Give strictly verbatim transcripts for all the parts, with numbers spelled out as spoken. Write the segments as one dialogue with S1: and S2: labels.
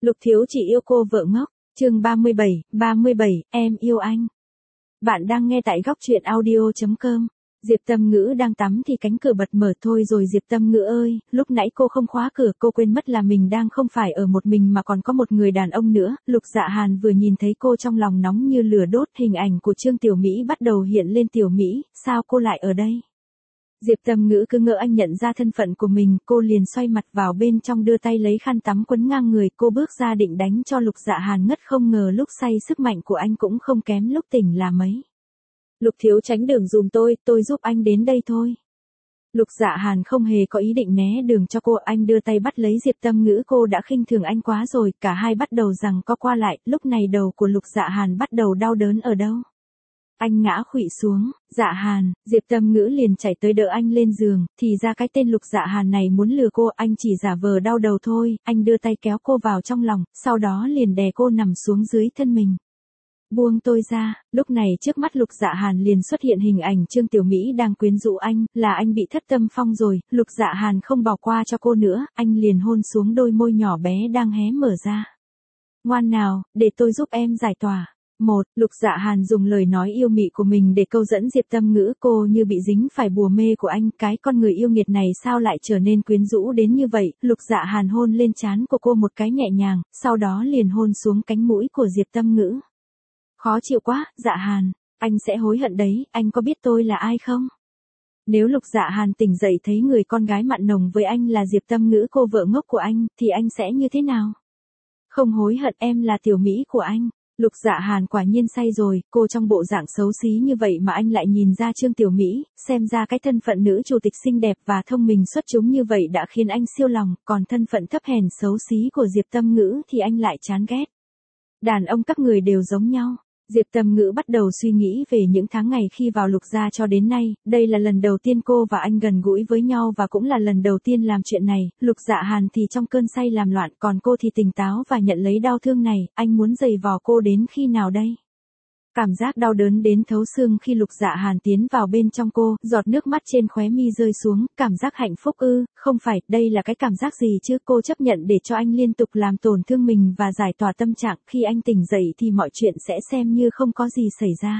S1: Lục Thiếu chỉ yêu cô vợ ngốc, chương ba mươi bảy, ba mươi bảy, em yêu anh. Bạn đang nghe tại góc truyện audio chấm com. Diệp Tâm Ngữ đang tắm thì cánh cửa bật mở thôi rồi Diệp Tâm Ngữ ơi, lúc nãy cô không khóa cửa, cô quên mất là mình đang không phải ở một mình mà còn có một người đàn ông nữa. Lục Dạ Hàn vừa nhìn thấy cô trong lòng nóng như lửa đốt, hình ảnh của Trương Tiểu Mỹ bắt đầu hiện lên. Tiểu Mỹ, sao cô lại ở đây? Diệp Tâm Ngữ cứ ngỡ anh nhận ra thân phận của mình, cô liền xoay mặt vào bên trong đưa tay lấy khăn tắm quấn ngang người, cô bước ra định đánh cho Lục Dạ Hàn ngất, không ngờ lúc say sức mạnh của anh cũng không kém lúc tỉnh là mấy. Lục Thiếu tránh đường dùm tôi, tôi giúp anh đến đây thôi. Lục Dạ Hàn không hề có ý định né đường cho cô, anh đưa tay bắt lấy Diệp Tâm Ngữ, cô đã khinh thường anh quá rồi, cả hai bắt đầu giằng co qua lại, lúc này đầu của Lục Dạ Hàn bắt đầu đau đớn ở đâu. Anh ngã khuỵu xuống. Dạ Hàn, Diệp Tâm Ngữ liền chạy tới đỡ anh lên giường, thì ra cái tên Lục Dạ Hàn này muốn lừa cô, anh chỉ giả vờ đau đầu thôi, anh đưa tay kéo cô vào trong lòng, sau đó liền đè cô nằm xuống dưới thân mình. Buông tôi ra. Lúc này trước mắt Lục Dạ Hàn liền xuất hiện hình ảnh Trương Tiểu Mỹ đang quyến rũ anh, là anh bị thất tâm phong rồi. Lục Dạ Hàn không bỏ qua cho cô nữa, anh liền hôn xuống đôi môi nhỏ bé đang hé mở ra. Ngoan nào, để tôi giúp em giải tỏa. Một, Lục Dạ Hàn dùng lời nói yêu mị của mình để câu dẫn Diệp Tâm Ngữ, cô như bị dính phải bùa mê của anh, cái con người yêu nghiệt này sao lại trở nên quyến rũ đến như vậy. Lục Dạ Hàn hôn lên trán của cô một cái nhẹ nhàng, sau đó liền hôn xuống cánh mũi của Diệp Tâm Ngữ. Khó chịu quá, Dạ Hàn, anh sẽ hối hận đấy, anh có biết tôi là ai không? Nếu Lục Dạ Hàn tỉnh dậy thấy người con gái mặn nồng với anh là Diệp Tâm Ngữ, cô vợ ngốc của anh, thì anh sẽ như thế nào? Không hối hận, em là Tiểu Mỹ của anh. Lục Dạ Hàn quả nhiên say rồi, cô trong bộ dạng xấu xí như vậy mà anh lại nhìn ra Trương Tiểu Mỹ, xem ra cái thân phận nữ chủ tịch xinh đẹp và thông minh xuất chúng như vậy đã khiến anh siêu lòng, còn thân phận thấp hèn xấu xí của Diệp Tâm Ngữ thì anh lại chán ghét. Đàn ông các người đều giống nhau. Diệp Tâm Ngữ bắt đầu suy nghĩ về những tháng ngày khi vào Lục gia cho đến nay, đây là lần đầu tiên cô và anh gần gũi với nhau và cũng là lần đầu tiên làm chuyện này. Lục Dạ Hàn thì trong cơn say làm loạn, còn cô thì tỉnh táo và nhận lấy đau thương này, anh muốn giày vò cô đến khi nào đây? Cảm giác đau đớn đến thấu xương khi Lục Dạ Hàn tiến vào bên trong cô, giọt nước mắt trên khóe mi rơi xuống, cảm giác hạnh phúc ư? Không phải, đây là cái cảm giác gì chứ? Cô chấp nhận để cho anh liên tục làm tổn thương mình và giải tỏa tâm trạng, khi anh tỉnh dậy thì mọi chuyện sẽ xem như không có gì xảy ra.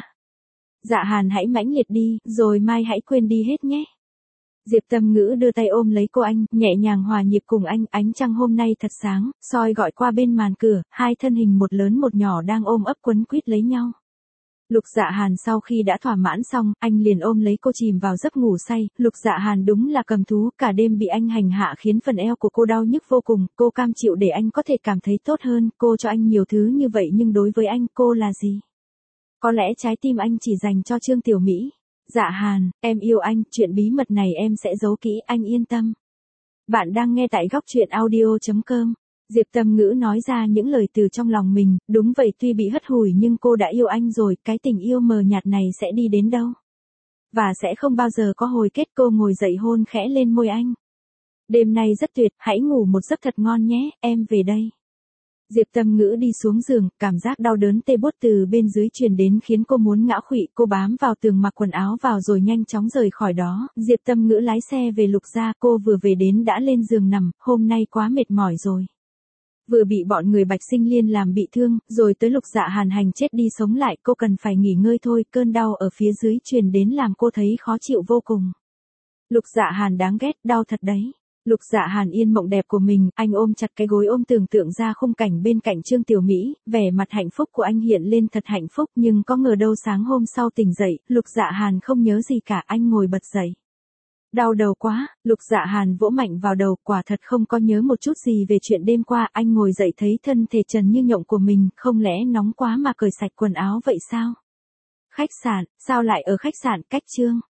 S1: Dạ Hàn hãy mãnh liệt đi, rồi mai hãy quên đi hết nhé. Diệp Tâm Ngữ đưa tay ôm lấy cô anh, nhẹ nhàng hòa nhịp cùng anh, ánh trăng hôm nay thật sáng, soi gọi qua bên màn cửa, hai thân hình một lớn một nhỏ đang ôm ấp quấn quýt lấy nhau. Lục Dạ Hàn sau khi đã thỏa mãn xong, anh liền ôm lấy cô chìm vào giấc ngủ say. Lục Dạ Hàn đúng là cầm thú, cả đêm bị anh hành hạ khiến phần eo của cô đau nhức vô cùng, cô cam chịu để anh có thể cảm thấy tốt hơn, cô cho anh nhiều thứ như vậy nhưng đối với anh cô là gì? Có lẽ trái tim anh chỉ dành cho Trương Tiểu Mỹ. Dạ Hàn, em yêu anh, chuyện bí mật này em sẽ giấu kỹ, anh yên tâm. Bạn đang nghe tại góc truyện audio chấm com. Diệp Tâm Ngữ nói ra những lời từ trong lòng mình, đúng vậy, tuy bị hất hủi nhưng cô đã yêu anh rồi, cái tình yêu mờ nhạt này sẽ đi đến đâu? Và sẽ không bao giờ có hồi kết. Cô ngồi dậy hôn khẽ lên môi anh. Đêm nay rất tuyệt, hãy ngủ một giấc thật ngon nhé, em về đây. Diệp Tâm Ngữ đi xuống giường, cảm giác đau đớn tê buốt từ bên dưới truyền đến khiến cô muốn ngã khuỵu, cô bám vào tường mặc quần áo vào rồi nhanh chóng rời khỏi đó. Diệp Tâm Ngữ lái xe về Lục gia, cô vừa về đến đã lên giường nằm, hôm nay quá mệt mỏi rồi. Vừa bị bọn người Bạch Sinh Liên làm bị thương, rồi tới Lục Dạ Hàn hành chết đi sống lại, cô cần phải nghỉ ngơi thôi, cơn đau ở phía dưới truyền đến làm cô thấy khó chịu vô cùng. Lục Dạ Hàn đáng ghét, đau thật đấy. Lục Dạ Hàn yên mộng đẹp của mình, anh ôm chặt cái gối ôm tưởng tượng ra khung cảnh bên cạnh Trương Tiểu Mỹ, vẻ mặt hạnh phúc của anh hiện lên thật hạnh phúc, nhưng có ngờ đâu sáng hôm sau tỉnh dậy, Lục Dạ Hàn không nhớ gì cả, anh ngồi bật dậy. Đau đầu quá, Lục Dạ Hàn vỗ mạnh vào đầu, quả thật không có nhớ một chút gì về chuyện đêm qua, anh ngồi dậy thấy thân thể trần như nhộng của mình, không lẽ nóng quá mà cởi sạch quần áo vậy sao? Khách sạn, sao lại ở khách sạn? Cách Trương